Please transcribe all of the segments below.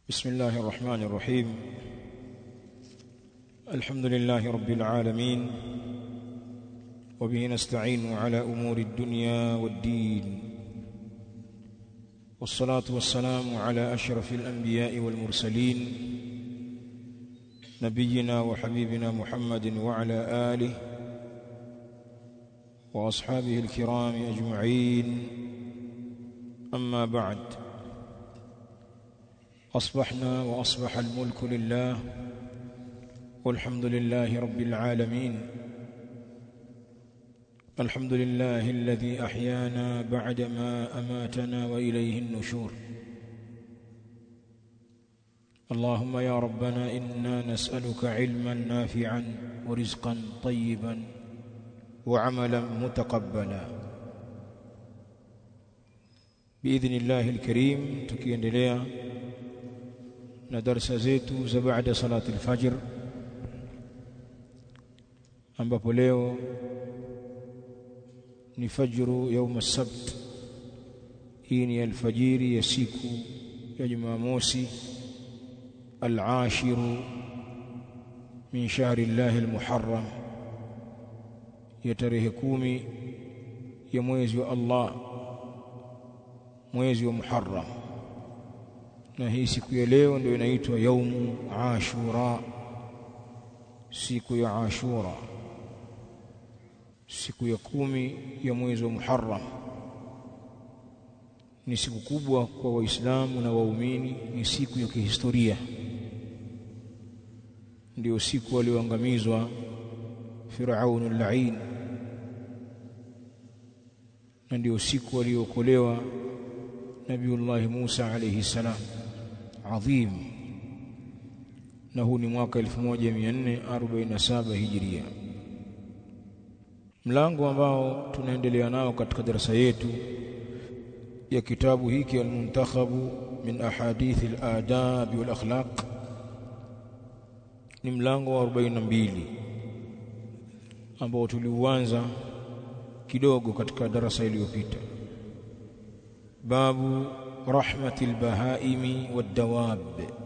بسم الله الرحمن الرحيم. الحمد لله رب العالمين، وبه نستعين على أمور الدنيا والدين، والصلاة والسلام على أشرف الأنبياء والمرسلين نبينا وحبيبنا محمد وعلى آله وأصحابه الكرام أجمعين. أما بعد، أصبحنا وأصبح الملك لله، والحمد لله رب العالمين. الحمد لله الذي أحيانا بعدما أماتنا وإليه النشور. اللهم يا ربنا إنا نسألك علما نافعا ورزقا طيبا وعملا متقبلا بإذن الله الكريم. tukiendelea na darasa zetu za baada salati al-fajr, ambapo leo ni fajru يوم السبت. hii ni alfajiri ya siku ya Jumamosi, al-ashir min shahri Allah al-muharram, ya tarehe 10 ya mwezi wa Allah, mwezi wa Muharram. Na hii siku ya leo ndio inaitwa yaumu Ashura, siku ya Ashura, siku ya 10 ya mwezi wa Muharram. Ni siku kubwa kwa Waislamu na waumini, ni siku ya kihistoria. Ndio siku walioangamizwa Firaun al-La'in, na ndio siku waliokolewa Nabiullah Musa alayhi salam. Adhim. Na huu ni mwaka 1447 Hijria. Mlango ambao tunaendelea nao katika darasa yetu ya kitabu hiki al-Muntakhabu min ahadith al-adab wal akhlaq ni mlango wa 42 ambao tuliuanza kidogo katika darasa iliyopita. Babu rahmatil bahaimi wad-dawab.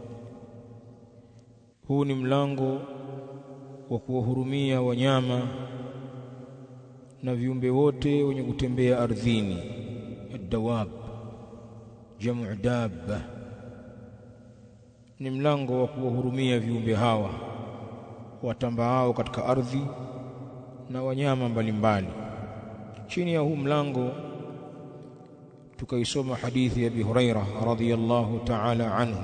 Huu ni mlango wa kuwahurumia wanyama na viumbe wote wenye kutembea ardhini. Ad-dawab jamu dabba. Ni mlango wa kuwahurumia viumbe hawa watambaao katika ardhi na wanyama mbalimbali. Chini ya huu mlango tukaisoma hadithi ya Abi Hurairah radhiyallahu ta'ala anhu,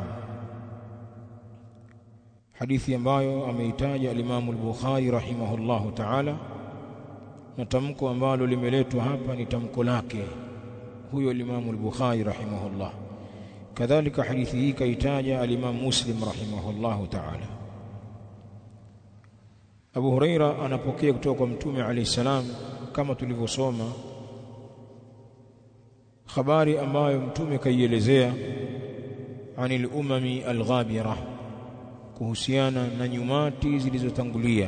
hadithi ambayo ameitaja al-Imam al-Bukhari rahimahullahu ta'ala, na tamko ambalo limeletwa hapa ni tamko lake huyo al-Imam al-Bukhari rahimahullah. Kadhalika hadithi hii kaitaja al-Imam Muslim rahimahullahu ta'ala. Abu Hurairah anapokea kutoka kwa Mtume alayhi salam, kama tulivyosoma habari ambayo Mtume kaielezea anil umami al-ghabira, kuhusiana na nyumati zilizotangulia,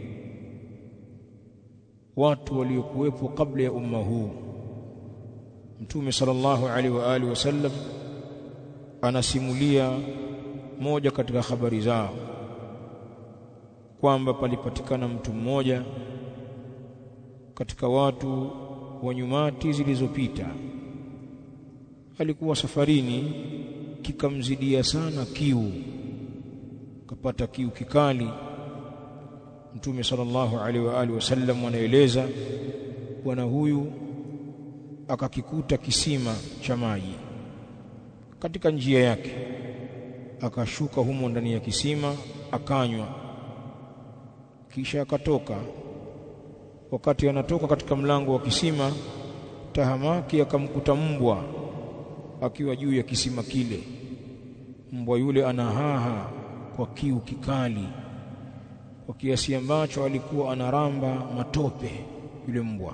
watu waliokuwepo kabla ya umma huu. Mtume sallallahu alaihi wa alihi wasallam anasimulia moja katika habari zao kwamba palipatikana mtu mmoja katika watu wa nyumati zilizopita. Alikuwa safarini, kikamzidia sana kiu, kapata kiu kikali. Mtume sallallahu alaihi wa alihi wasallam anaeleza bwana huyu akakikuta kisima cha maji katika njia yake, akashuka humo ndani ya kisima akanywa, kisha akatoka. Wakati anatoka katika mlango wa kisima, tahamaki akamkuta mbwa akiwa juu ya kisima kile. Mbwa yule anahaha kwa kiu kikali, kwa kiasi ambacho alikuwa anaramba matope yule mbwa.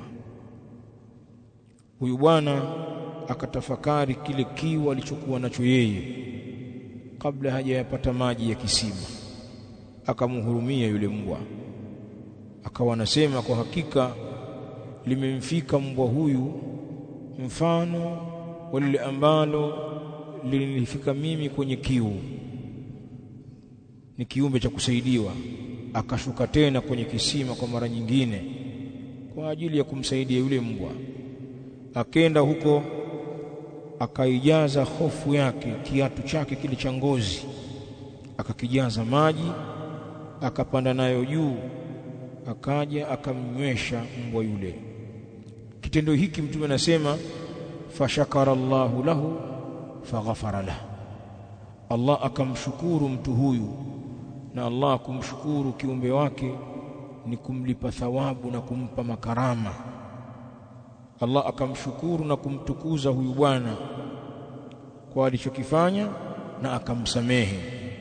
Huyu bwana akatafakari kile kiu alichokuwa nacho yeye kabla hajayapata maji ya kisima, akamhurumia yule mbwa. Akawa anasema, kwa hakika limemfika mbwa huyu mfano wa lile ambalo lilinifika mimi kwenye kiu, ni kiumbe cha kusaidiwa, akashuka tena kwenye kisima kwa mara nyingine kwa ajili ya kumsaidia yule mbwa. Akenda huko akaijaza hofu yake, kiatu chake kile cha ngozi akakijaza maji, akapanda nayo juu, akaja akamnywesha mbwa yule. Kitendo hiki Mtume anasema fashakara Allahu lahu faghafara lahu, Allah akamshukuru mtu huyu, na Allah kumshukuru kiumbe wake ni kumlipa thawabu na kumpa makarama. Allah akamshukuru na kumtukuza huyu bwana kwa alichokifanya na akamsamehe.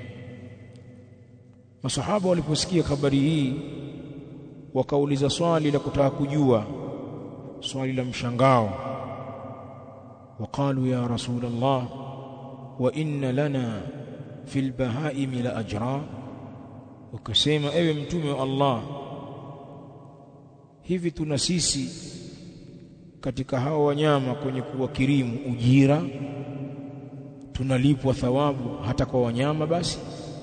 Masahaba waliposikia habari hii wakauliza swali la kutaka kujua, swali la mshangao. Waqalu ya Rasulullah wa inna lana fil bahaimi la ajra, wakasema ewe mtume wa Allah, hivi tuna sisi katika hao wanyama kwenye kuwakirimu ujira, tunalipwa thawabu hata kwa wanyama? Basi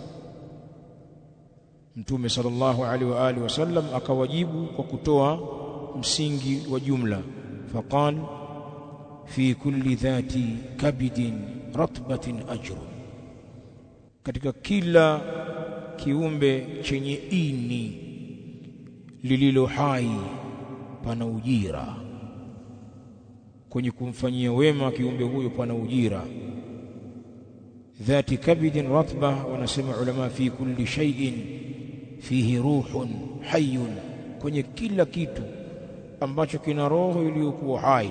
Mtume sallallahu alaihi wa alihi wasallam akawajibu kwa kutoa msingi wa jumla, faqal fi kulli dhati kabidin ratbatin ajru, katika kila kiumbe chenye ini lililo hai pana ujira, kwenye kumfanyia wema kiumbe huyo pana ujira. Dhati kabidin ratba, wanasema ulama, fi kulli shay'in fihi ruhun hayyun, kwenye kila kitu ambacho kina roho iliyokuwa hai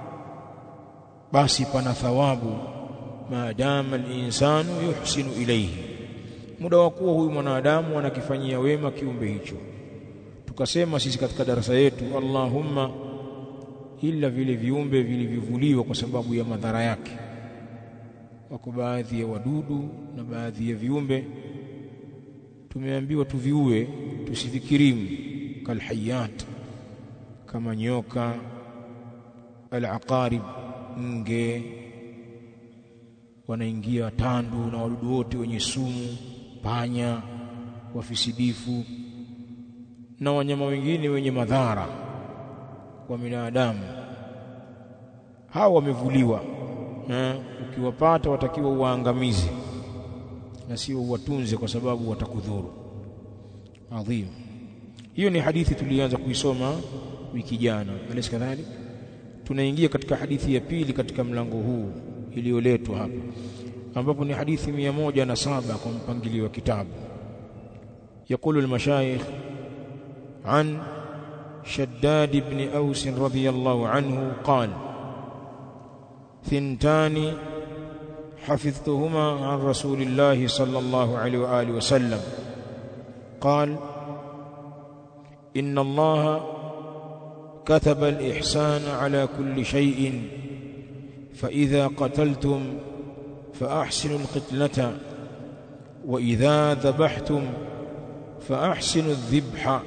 basi pana thawabu, maadama al-insanu yuhsinu ilayhi, muda wa kuwa huyu mwanadamu anakifanyia wema kiumbe hicho. Tukasema sisi katika darasa yetu, Allahumma illa vile viumbe vilivyovuliwa kwa sababu ya madhara yake. Wako baadhi ya wadudu na baadhi ya viumbe tumeambiwa tuviue, tusifikirimu, kalhayat, kama nyoka, al-aqarib, nge, wanaingia tandu na wadudu wote wenye sumu, panya, wafisidifu na wanyama wengine wenye madhara kwa binadamu. Hao wamevuliwa, ukiwapata watakiwa uwaangamize na sio uwatunze kwa sababu watakudhuru. Adhim. Hiyo ni hadithi tulianza kuisoma wiki jana. Alaysa kadhalik? Tunaingia katika hadithi ya pili katika mlango huu iliyoletwa hapa, ambapo ni hadithi 107 kwa mpangilio wa kitabu. Yakulu al-mashayikh an Shaddad ibn Aus radhiyallahu anhu qala ثنتان حفظتهما عن رسول الله صلى الله عليه وآله وسلم قال إن الله كتب الإحسان على كل شيء فإذا قتلتم فأحسنوا القتلة وإذا ذبحتم فأحسنوا الذبح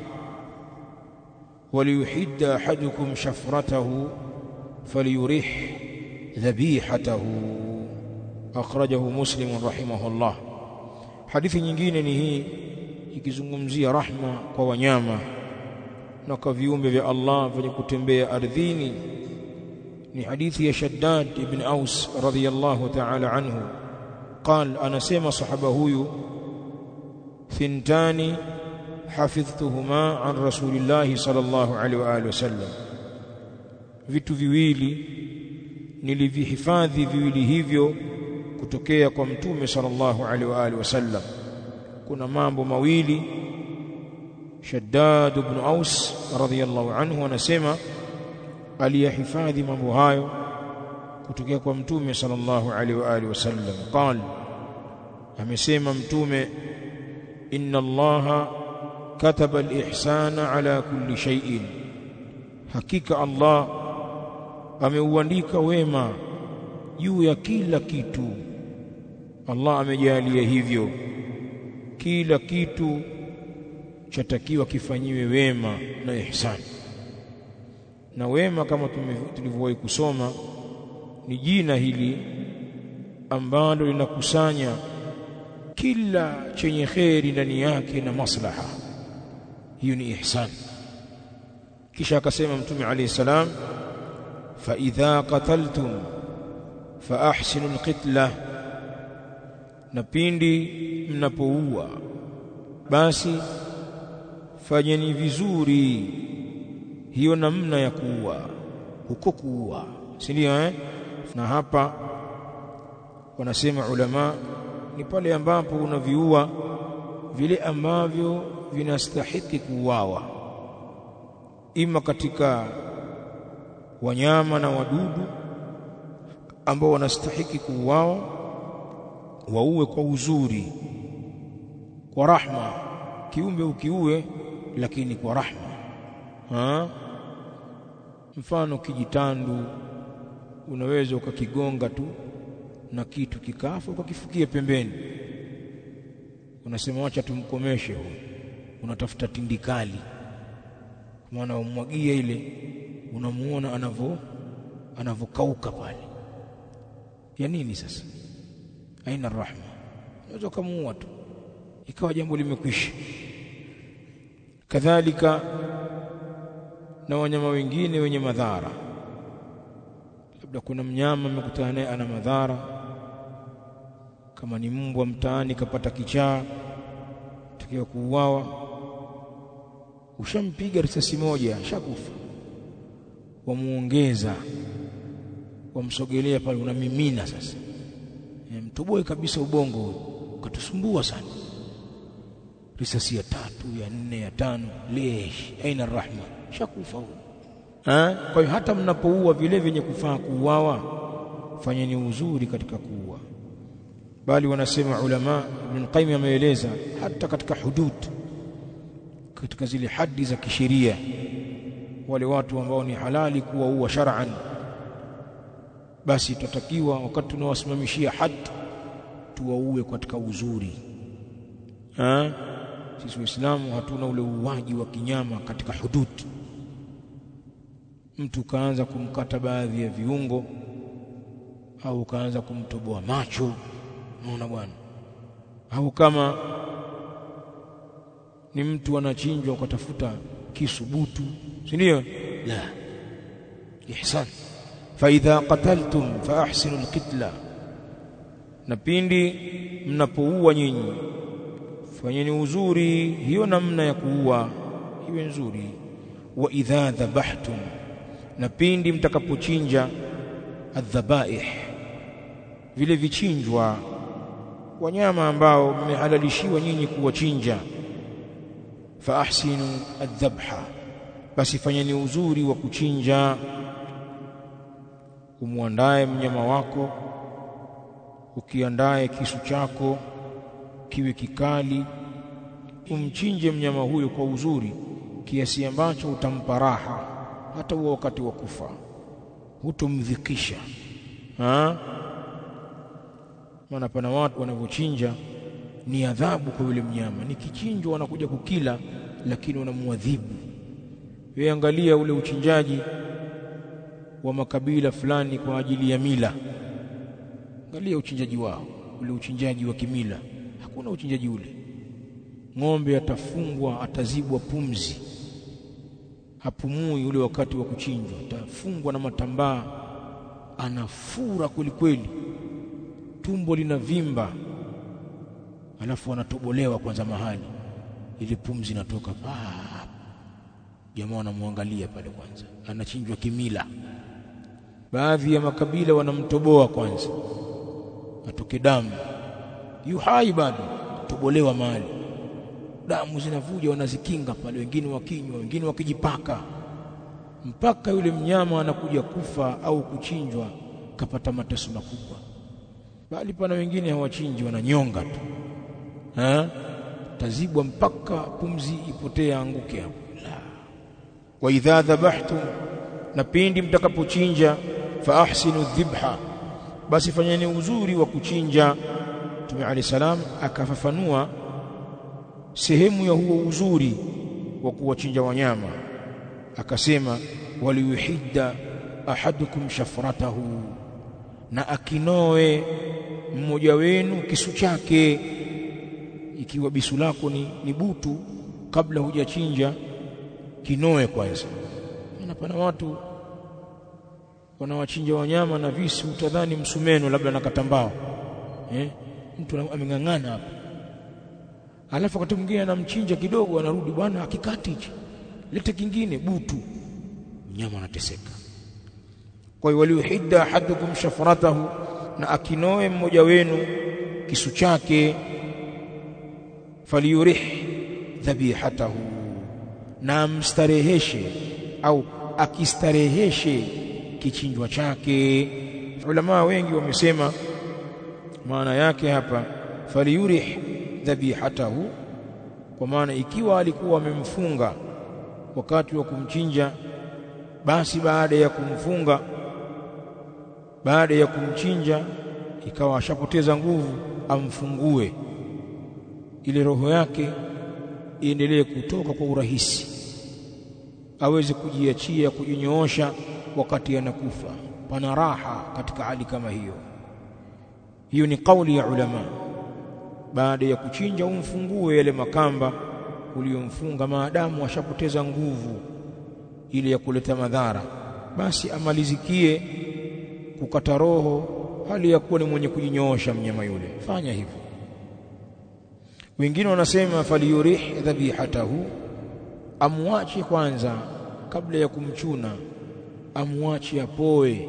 وليحد أحدكم شفرته فليرح ذبيحته أخرجه مسلم رحمه الله. Hadithi nyingine ni hii ikizungumzia rahma kwa wanyama na kwa viumbe vya Allah vyenye kutembea ardhini. Ni hadithi ya Shaddad ibn Aus radhiyallahu ta'ala anhu قال, anasema sahaba huyu, thintani hafidhtuhuma an rasulillahi sallallahu alaihi wa alihi wasallam, vitu viwili nilivihifadhi viwili hivyo kutokea kwa mtume sallallahu alaihi wa alihi wasallam. Kuna mambo mawili Shaddad ibn Aus radhiyallahu anhu anasema aliyahifadhi mambo hayo kutokea kwa mtume sallallahu alaihi wa alihi wasallam. Qal, amesema mtume, inna Allaha kataba al-ihsana ala kulli shay'in, hakika Allah ameuandika wema juu ya kila kitu. Allah amejalia hivyo, kila kitu chatakiwa kifanyiwe wema na ihsani. Na wema kama tulivyowahi kusoma ni jina hili ambalo linakusanya kila chenye kheri ndani yake na maslaha. Hiyo ni ihsan. Kisha akasema Mtume alayhi salam, fa idha qataltum fa ahsinu alqitla, na pindi mnapoua basi fanyeni vizuri hiyo namna ya kuua, huko kuua, si ndio? Na hapa wanasema ulama ni pale ambapo unaviua vile ambavyo vinastahili kuuawa, ima katika wanyama na wadudu ambao wanastahili kuuawa, wauwe kwa uzuri, kwa rahma. Kiumbe ukiue lakini kwa rahma. Mfano kijitandu unaweza ukakigonga tu na kitu kikafa ukakifukia pembeni, unasema acha tumkomeshe huyo, unatafuta tindikali, maana umwagia ile, unamuona anavokauka pale. Ya nini sasa? Aina rahma. Unaweza kumuua tu ikawa jambo limekwisha. Kadhalika na wanyama wengine wenye madhara, labda kuna mnyama mmekutana naye ana madhara, kama ni mbwa mtaani kapata kichaa tukiwa kuuawa, ushampiga risasi moja shakufa, wamuongeza, wamsogelea pale, unamimina sasa, mtoboe kabisa ubongo, ukatusumbua sana, risasi ya 3 ya 4 ya 5, lesh aina rahma, shakufa huyo. Kwa hiyo hata mnapoua vile vyenye kufaa kuuawa, fanyeni uzuri katika kuua. Bali wanasema ulama, Ibn Qayyim ameeleza hata katika hudud, katika zile hadi za kisheria, wale watu ambao ni halali kuwaua shar'an, basi tutakiwa wakati tunawasimamishia hadi tuwaue katika uzuri. Sisi Waislamu hatuna ule uwaji wa kinyama katika hudud. Mtu kaanza kumkata baadhi ya viungo au kaanza kumtoboa macho, unaona bwana, au kama ni mtu anachinjwa ukatafuta kisubutu, si ndio? La, ihsan. Fa idha qataltum fa ahsinu alqitla, na pindi mnapoua nyinyi fanyeni uzuri hiyo namna ya kuua iwe nzuri. Wa idha dhabahtum, na pindi mtakapochinja, adhabaih, vile vichinjwa wanyama ambao mmehalalishiwa nyinyi kuwachinja, fa ahsinu adhabha, basi fanyeni uzuri wa kuchinja. Umuandae mnyama wako, ukiandae kisu chako kiwe kikali, umchinje mnyama huyo kwa uzuri kiasi ambacho utampa raha hata wakati wa kufa, hutomdhikisha. Maana pana watu wanavyochinja ni adhabu kwa yule mnyama, ni kichinjwa wanakuja kukila lakini wanamuadhibu. Wewe angalia ule uchinjaji wa makabila fulani kwa ajili ya mila, angalia uchinjaji wao, ule uchinjaji wa kimila. Hakuna uchinjaji ule. Ng'ombe atafungwa, atazibwa pumzi, hapumui ule wakati wa kuchinjwa, atafungwa na matambaa, anafura kweli kweli, tumbo linavimba, alafu anatobolewa kwanza mahali, ile pumzi inatoka. Jamaa wanamwangalia pale kwanza, anachinjwa kimila. Baadhi ya makabila wanamtoboa kwanza atoke damu, yu hai bado, tobolewa mahali, damu zinavuja, wanazikinga pale, wengine wakinywa, wengine wakijipaka, mpaka yule mnyama anakuja kufa au kuchinjwa kapata mateso makubwa. Bali pana wengine hawachinji, wananyonga tu, tazibwa mpaka pumzi ipotee, anguke hapo. Wa idha dhabahtum, na pindi mtakapochinja, fa ahsinu dhibha, basi fanyeni uzuri wa kuchinja. Mtume alayhi salam akafafanua sehemu ya huo uzuri wa kuwachinja wanyama, akasema waliyuhidda ahadukum shafratahu, na akinoe mmoja wenu kisu chake. Ikiwa bisu lako ni butu, kabla hujachinja kinoe kwanza. Na pana watu wanawachinja wanyama na visu, utadhani msumeno labda na katambao. Mtu ameng'ang'ana hapa, alafu wakati mwingine anamchinja kidogo, anarudi, bwana akikati hichi, lete kingine, butu, mnyama anateseka. Kwa hiyo waliohidda ahadukum shafratahu, na akinoe mmoja wenu kisu chake, faliyurih dhabihatahu, na mstareheshe au akistareheshe kichinjwa chake. Ulama wengi wamesema maana yake hapa faliyurih dhabihatahu, kwa maana ikiwa alikuwa amemfunga wakati wa kumchinja, basi baada ya kumchinja ikawa ashapoteza nguvu, amfungue ile roho yake iendelee kutoka kwa urahisi, aweze kujiachia, kujinyoosha wakati anakufa. Pana raha katika hali kama hiyo. Hiyo ni kauli ya ulama. Baada ya kuchinja umfungue yale makamba uliyomfunga, maadamu ashapoteza nguvu ile ya kuleta madhara, basi amalizikie kukata roho hali ya kuwa ni mwenye kujinyoosha mnyama yule. Fanya hivyo. Wengine wanasema faliyurih dhabihatahu, amwache kwanza kabla ya kumchuna, amwache apoe,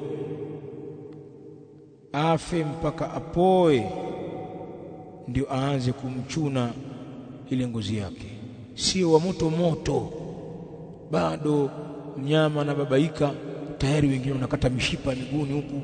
afe mpaka apoe, ndio aanze kumchuna ile ngozi yake. Sio wa moto moto, bado mnyama anababaika tayari. Wengine wanakata mishipa miguuni huku,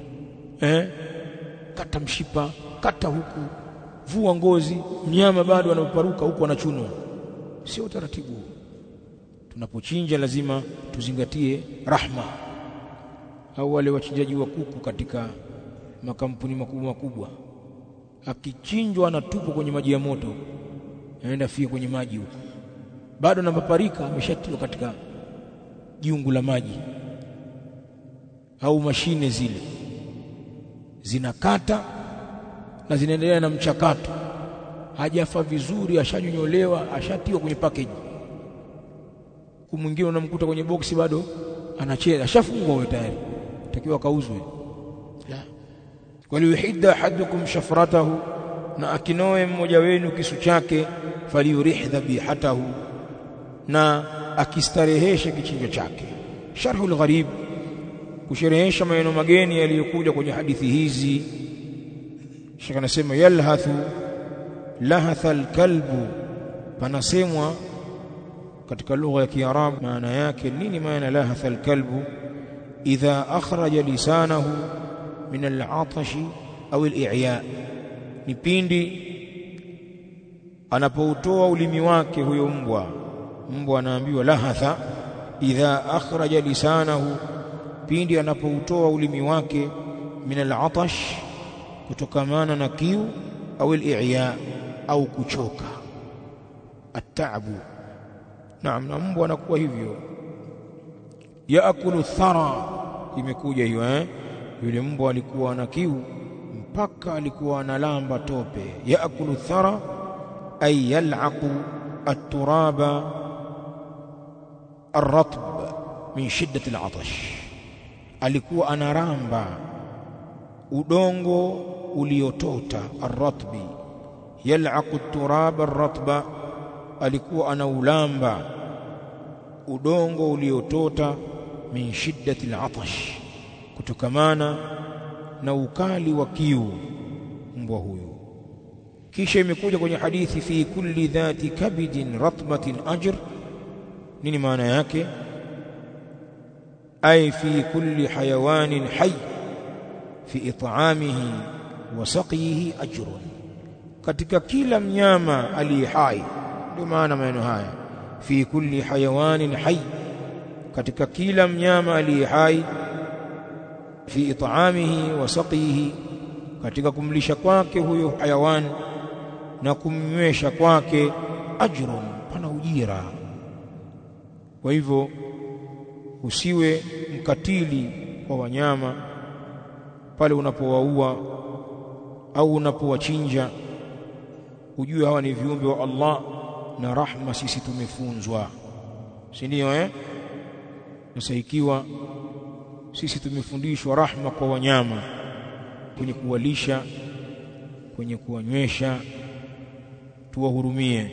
kata mshipa, kata huku, vua ngozi, mnyama bado anaparuka huku, anachunwa. Sio utaratibu. Tunapochinja lazima tuzingatie rahma. Au wale wachinjaji wa kuku katika makampuni makubwa, akichinjwa anatupwa kwenye maji ya moto, anaenda fia kwenye maji huko, bado anapaparika, ameshatiwa katika jiungu la maji. Au mashine zile zinakata na zinaendelea na mchakato, hajafa vizuri, ashanyonyolewa, ashatiwa kwenye package. Kumwingine unamkuta kwenye boksi bado anacheza, ashafungwa wewe tayari, takiwa kauzwe. La, waliyuhidda ahadukum shafratahu, na akinoe mmoja wenu kisu chake, faliyurih dhabihatahu, na akistareheshe kichinjo chake. Sharhul Gharib, kusherehesha maneno mageni yaliyokuja kwenye hadithi hizi. Sheikh anasema yalhathu lahatha alkalbu, panasemwa katika lugha ya Kiarabu. Maana yake nini? Maana lahatha alkalbu idha akhraja lisanahu min al'atash au al'i'ya, ni pindi anapoutoa ulimi wake huyo mbwa. Mbwa anaambiwa lahatha idha akhraja lisanahu, pindi anapoutoa ulimi wake, min al'atash, kutokamana na kiu, au al'i'ya, au kuchoka, at-ta'bu. Naam, na mbwa anakuwa hivyo. Yaakulu thara, imekuja hiyo yule mbwa alikuwa na kiu mpaka alikuwa analamba tope. Yaakulu thara ay yal'aqu at-turaba ar-ratb min shiddati al-'atash, alikuwa anaramba udongo uliotota. Ar-ratbi yal'aqu at-turaba ar-ratba, alikuwa anaulamba udongo uliotota. Min shiddati al-'atash, kutokamana na ukali wa kiu mbwa huyo. Kisha imekuja kwenye hadithi fi kulli dhati kabidin ratbatin ajr. Nini maana yake? Ay fi kulli hayawanin hayy fi it'amihi wa saqyihi ajrun, katika kila mnyama aliye hai. Ndio maana maneno haya, fi kulli hayawanin hayy, katika kila mnyama aliye hai, fi it'amihi wa saqyihi, katika kumlisha kwake huyo hayawan na kumnywesha kwake, ajrun, pana ujira. Kwa hivyo usiwe mkatili kwa wanyama pale unapowaua au unapowachinja ujue hawa ni viumbe wa Allah na rahma sisi tumefunzwa, si ndio? Sasa ikiwa sisi tumefundishwa rahma kwa wanyama, kwenye kuwalisha, kwenye kuwanywesha, tuwahurumie.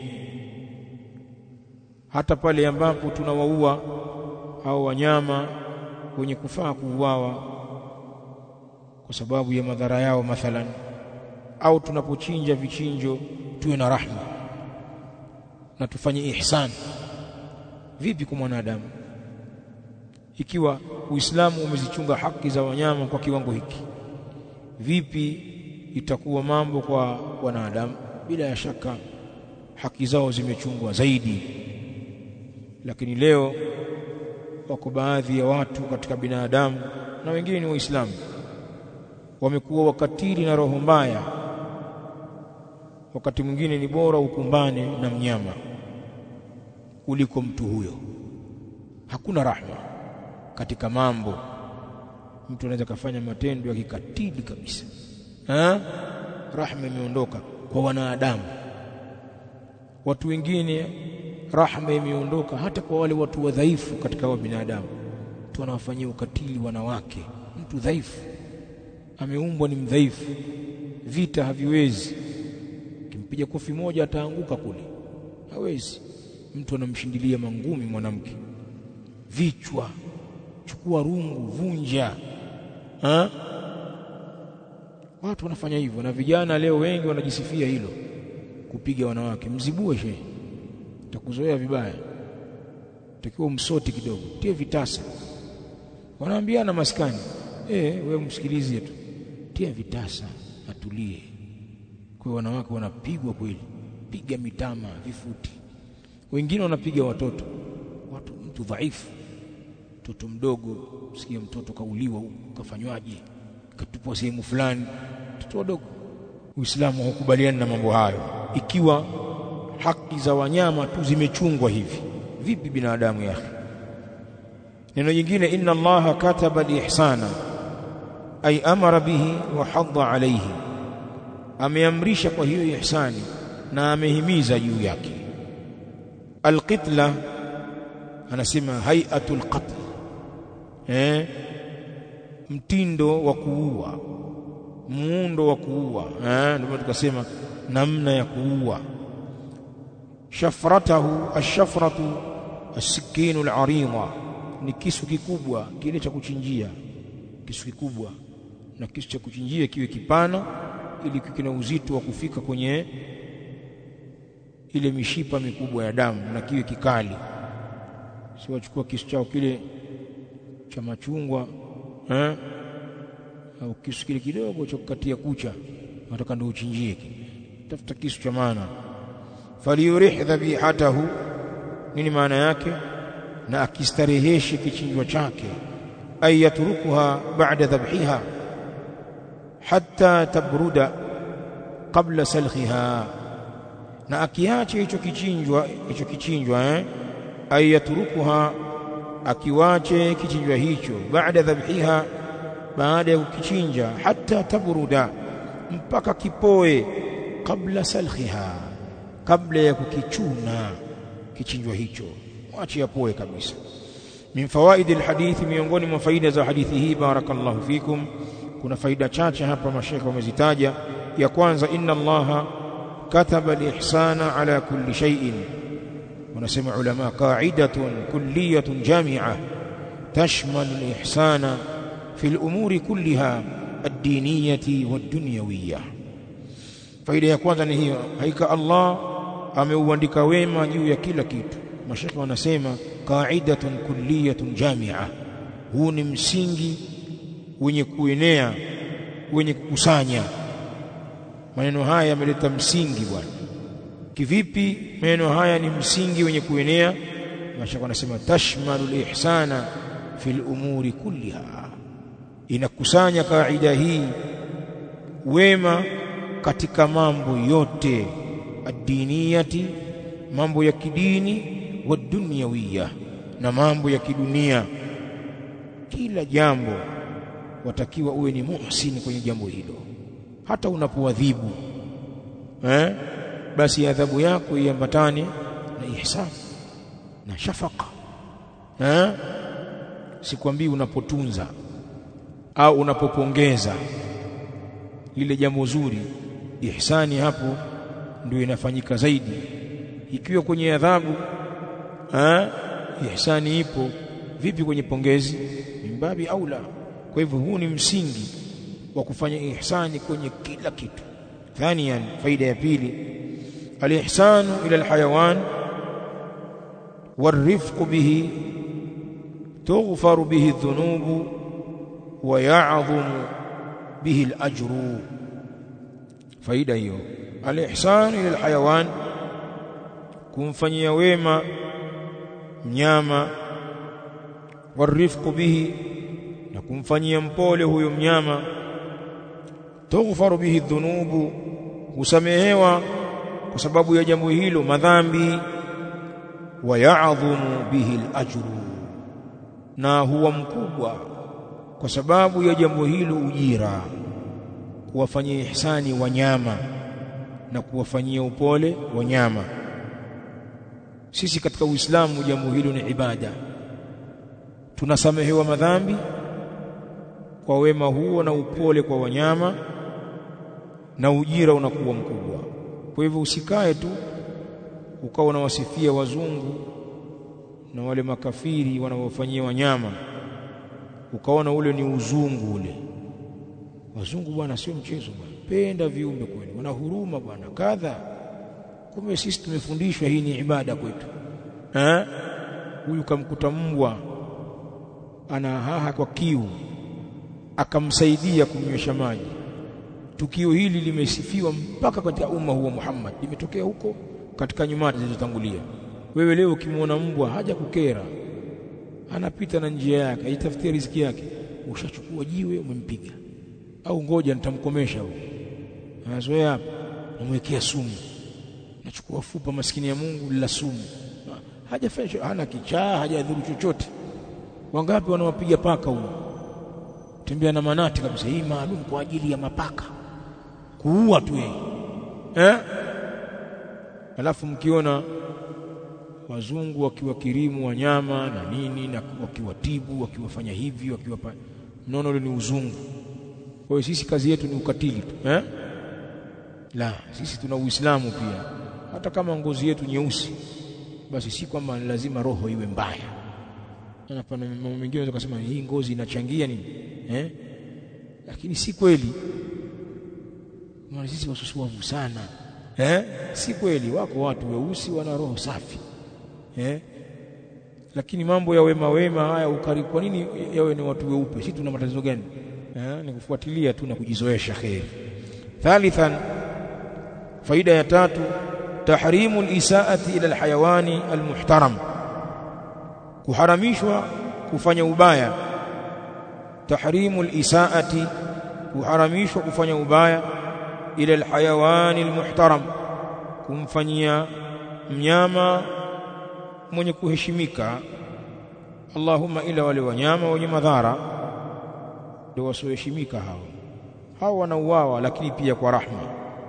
Hata pale ambapo tunawaua au wanyama wenye kufaa kuuawa kwa sababu ya madhara yao mathalan, au tunapochinja vichinjo, tuwe na rahma na tufanye ihsan. Vipi kwa mwanadamu? Ikiwa Uislamu umezichunga haki za wanyama kwa kiwango hiki, vipi itakuwa mambo kwa wanadamu? Bila ya shaka haki zao zimechungwa zaidi. Lakini leo wako baadhi ya watu katika binadamu, na wengine ni Waislamu, wamekuwa wakatili na roho mbaya. Wakati mwingine ni bora ukumbane na mnyama kuliko mtu huyo. Hakuna rahma katika mambo. Mtu anaweza kufanya matendo ya kikatili kabisa, rahma imeondoka kwa wanadamu. Watu wengine rahma imeondoka hata kwa wale watu wadhaifu katika wa binadamu. Mtu anawafanyia ukatili wanawake, mtu dhaifu, ameumbwa ni mdhaifu, vita haviwezi, kimpiga kofi moja ataanguka kule, hawezi. Mtu anamshindilia mangumi mwanamke, vichwa, chukua rungu, vunja. Watu wanafanya hivyo, na vijana leo wengi wanajisifia hilo, kupiga wanawake. Mzibue shehe, utakuzoea vibaya, utakiwa msoti kidogo, tie vitasa. Wanaambiana maskani, wewe msikilizie tu, tie vitasa, atulie. Kwa wanawake wanapigwa kweli, piga mitama, vifuti. Wengine wanapiga watoto, mtu dhaifu, mtoto mdogo, sikia mtoto kauliwa huko, kafanywaje, katupwa sehemu fulani, mtoto mdogo. Uislamu haukubaliani na mambo hayo. Ikiwa haki za wanyama tu zimechungwa hivi, vipi binadamu yake? Neno jingine, inna Allaha kataba al-ihsana ay amara bihi wa hadda alayhi, ameamrisha kwa hiyo ihsani na amehimiza juu yake. Al-qitla anasema hayatul qatl, mtindo wa kuua, muundo wa kuua, ndio tukasema namna ya kuua. Shafratahu, ash-shafratu as-sikinu al-arida, ni kisu kikubwa kile cha kuchinjia, kisu kikubwa, na kisu cha kuchinjia kiwe kipana ili kina uzito wa kufika kwenye ile mishipa mikubwa ya damu, na kiwe kikali. Si wachukua kisu chao kile cha machungwa, au kisu kile kidogo cha kukatia kucha, nataka ndio uchinjie. Tafuta kisu cha maana. Faliyurih dhabihatahu, nini maana yake? Na akistareheshe kichinjwa chake. Ay yatrukuha ba'da dhabhiha hatta tabruda qabla salkhiha, na akiache hicho kichinjwa ay yatrukuha, akiwache kichinjwa hicho, ba'da dhabhiha, baada ya kukichinja, hatta tabruda, mpaka kipoe, kabla salkhiha, kabla ya kukichuna kichinjwa hicho, mwache yapoe kabisa. Min fawaid alhadith, miongoni mwa faida za hadithi hii, barakallahu fikum, kuna faida chache hapa mashekhe wamezitaja. Ya kwanza, inna Allaha kataba al-ihsana ala kulli shay'in, wanasema ulama, qa'idatun kulliyatun jami'ah tashmal al-ihsana fi al-umuri kulliha ad-diniyati wad-dunyawiyah. Faida ya kwanza ni hiyo, hakika Allah ameuandika wema juu ya kila kitu. Mashekhe wanasema qa'idatun kulliyatun jami'ah, huu ni msingi wenye kuenea, wenye kukusanya. Maneno haya yameleta msingi bwana. Kivipi maneno haya ni msingi wenye kuenea? Mashaka wanasema tashmalul ihsana fil umuri kulliha, inakusanya kaida hii wema katika mambo yote, ad-diniyati, mambo ya kidini, wad-dunyawiyya, na mambo ya kidunia. Kila jambo watakiwa uwe ni muhsini kwenye jambo hilo. hata unapoadhibu basi adhabu yako iambatane na ihsan na shafaka. Sikwambii unapotunza au unapopongeza lile jambo zuri, ihsani hapo ndio inafanyika zaidi. Ikiwa kwenye adhabu ihsani ipo, vipi kwenye pongezi? Mimbabi aula. Kwa hivyo huu ni msingi wa kufanya ihsani kwenye kila kitu. Thaniyan, faida ya pili, al-ihsanu ila al-hayawan والرفق به تغفر به الذنوب ويعظم به الأجر. faida hiyo, al-ihsan ila al-hayawan, kumfanyia wema mnyama, warifqu bihi, na kumfanyia mpole huyo mnyama, tughfaru bihi dhunubu, husamehewa kwa sababu ya jambo hilo madhambi, wa ya'dhumu bihi al-ajru, na huwa mkubwa kwa sababu ya jambo hilo ujira. Kuwafanyia ihsani wanyama na kuwafanyia upole wanyama, sisi katika Uislamu jambo hilo ni ibada. Tunasamehewa madhambi kwa wema huo na upole kwa wanyama, na ujira unakuwa mkubwa. Kwa hivyo usikae tu ukawa unawasifia wazungu na wale makafiri wanaofanyia wanyama, ukaona ule ni uzungu ule. Wazungu bwana sio mchezo bwana, penda viumbe kweli, wana huruma bwana kadha. Kumbe sisi tumefundishwa hii ni ibada kwetu. Huyu kamkuta mbwa ana haha kwa kiu, akamsaidia kumnywesha maji. Tukio hili limesifiwa mpaka katika umma huwa Muhammad, limetokea huko katika nyumati zilizotangulia. Wewe leo ukimwona mbwa haja kukera, anapita na njia yake, ajitafutia riziki yake, ushachukua jiwe umempiga, au ngoja nitamkomesha huyo, anazoea hapa, namwekea sumu, nachukua fupa maskini ya Mungu la sumu, hajafanya, hana kichaa, hajadhuru chochote. Wangapi wanawapiga paka huyo, tembea na manati kabisa, hii maalum kwa ajili ya mapaka, kuua tu yeye. Alafu mkiona wazungu wakiwakirimu wanyama na nini, na wakiwatibu, wakiwafanya hivi, wakiwapa, mnono ule ni uzungu. Kwa hiyo sisi kazi yetu ni ukatili tu. La, sisi tuna Uislamu pia. Hata kama ngozi yetu nyeusi, basi si kwamba lazima roho iwe mbaya. Na pana mambo mengine unaweza kusema hii ngozi inachangia nini, lakini si kweli. Maana sisi wasusuavu sana, si kweli. Wako watu weusi wana roho safi, lakini mambo ya wema haya ukaribu, kwa nini yawe ni watu weupe? Sisi tuna matatizo gani? Ni kufuatilia tu na kujizoesha khair. Thalithan, faida ya tatu, tahrimu al-isaati ila al-hayawani al-muhtaram, kuharamishwa kufanya ubaya. Tahrimu al-isaati, kuharamishwa kufanya ubaya, ila al-hayawani al-muhtaram, kumfanyia mnyama mwenye kuheshimika. Allahumma ila wale wanyama wenye madhara ndio wasioheshimika. Hao wanauawa, lakini pia kwa rahma,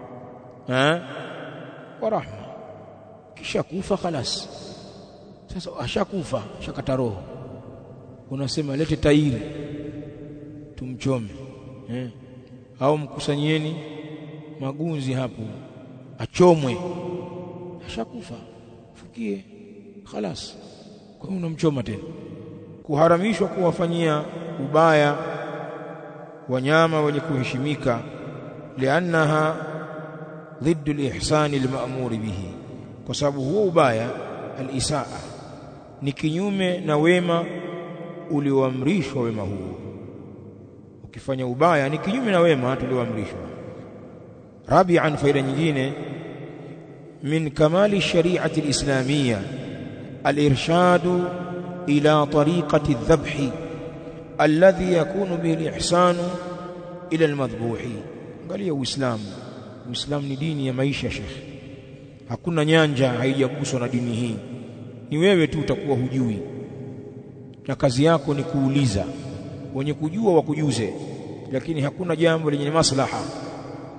kwa rahma. Kisha kufa khalas, sasa ashakufa, shakata roho, unasema lete tairi tumchome, au mkusanyieni magunzi hapo achomwe, ashakufa, fukie khalas, kwa hiyo unamchoma tena. Kuharamishwa kuwafanyia ubaya wanyama wenye kuheshimika, liannaha ضد الإحسان المأمور به, kwa sababu huo ubaya al-isaa ni kinyume na wema ulioamrishwa. Wema huo, ukifanya ubaya ni kinyume na wema tulioamrishwa. Rabi'an, faida nyingine, min kamali shari'ati al-islamiyya al-irshadu ila tariqati adh-dhabhi alladhi yakunu bihi al-ihsanu ila al-madhbuhi. Angalia Uislamu ni dini ya maisha Sheikh. Hakuna nyanja haijaguswa na dini hii. Ni wewe tu utakuwa hujui, na kazi yako ni kuuliza, wenye kujua wakujuze, lakini hakuna jambo lenye maslaha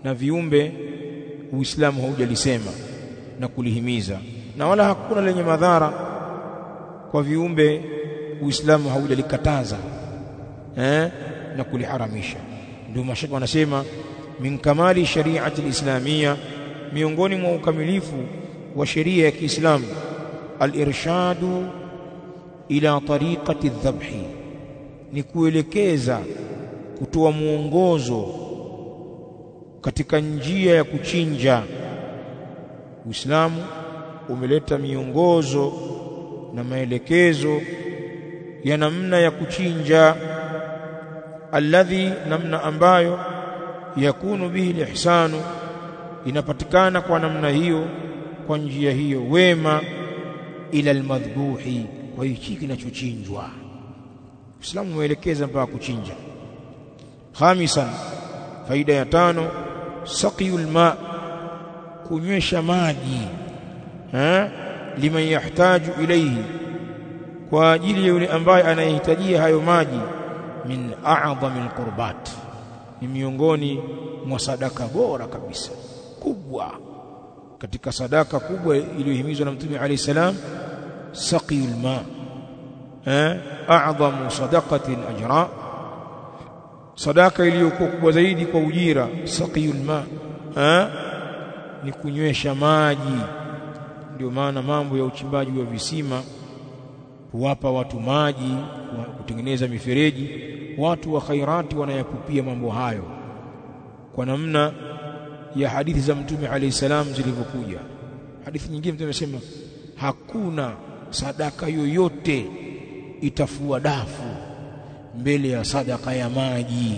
na viumbe Uislamu haujalisema na kulihimiza, na wala hakuna lenye madhara kwa viumbe Uislamu haujalikataza na kuliharamisha. Ndio mashaka wanasema min kamali shari'ati al-islamiyya, miongoni mwa ukamilifu wa sheria ya Kiislamu, al-irshadu ila tariqati adh-dhabhi, ni kuelekeza, kutoa muongozo katika njia ya kuchinja. Uislamu umeleta miongozo na maelekezo ya namna ya kuchinja, alladhi, namna ambayo yakunu bihi al-ihsanu, inapatikana kwa namna hiyo, kwa njia hiyo wema, ila al-madhbuhi, kwa hichi kinachochinjwa. Uislamu umeelekeza mpaka kuchinja. Khamisan, faida ya 5, saqiyul ma, kunywesha maji liman yahtaju ilayhi, kwa ajili ya yule ambaye anahitajia hayo maji. Min a'dhami al-qurbat, ni miongoni mwa sadaka bora kabisa, kubwa katika sadaka kubwa iliyohimizwa na Mtume alayhi salam, saqiyul ma, a'dhamu sadaqatin ajra, sadaka iliyokuwa kubwa zaidi kwa ujira. Saqiyul ma, ni kunywesha maji. Ndio maana mambo ya uchimbaji wa visima, kuwapa watu maji, kutengeneza mifereji, watu wa khairati wanayapupia mambo hayo kwa namna ya hadithi za Mtume alayhi salam zilivyokuja. Hadithi nyingine Mtume amesema hakuna sadaka yoyote itafua dafu mbele ya sadaka ya maji,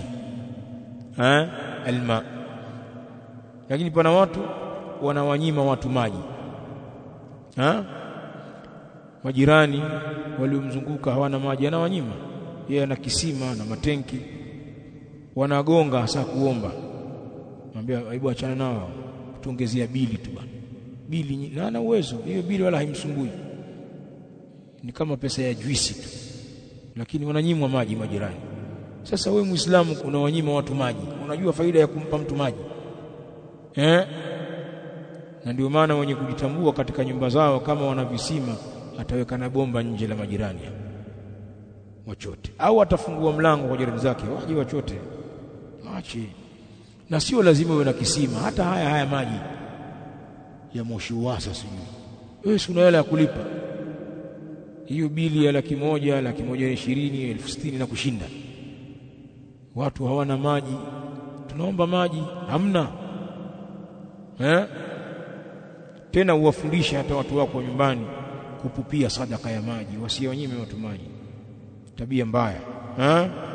alma. Lakini pana watu wanawanyima watu maji. Majirani waliomzunguka hawana maji, anawanyima. Yeye ana kisima na matenki, wanagonga hasa kuomba. Mwambia hebu achana nao, tuongezea bili tu bwana. Bili na ana uwezo, hiyo bili wala haimsumbui, ni kama pesa ya juisi tu, lakini wananyimwa maji majirani. Sasa wewe Muislamu unawanyima watu maji, unajua faida ya kumpa mtu maji? Na ndio maana wenye kujitambua katika nyumba zao, kama wana visima, ataweka na bomba nje la majirani wachote, au atafungua mlango kwa jirani zake waje wachote, waache. Na sio lazima uwe na kisima, hata haya maji ya Moshi Uwasa sijui, wewe si una hela ya kulipa hiyo bili ya 100,000, 120,000, 60,000 na kushinda. Watu hawana maji, tunaomba maji, hamna. Tena uwafundishe hata watu wako nyumbani kupupia sadaka ya maji, wasiwanyime watu maji. Tabia mbaya.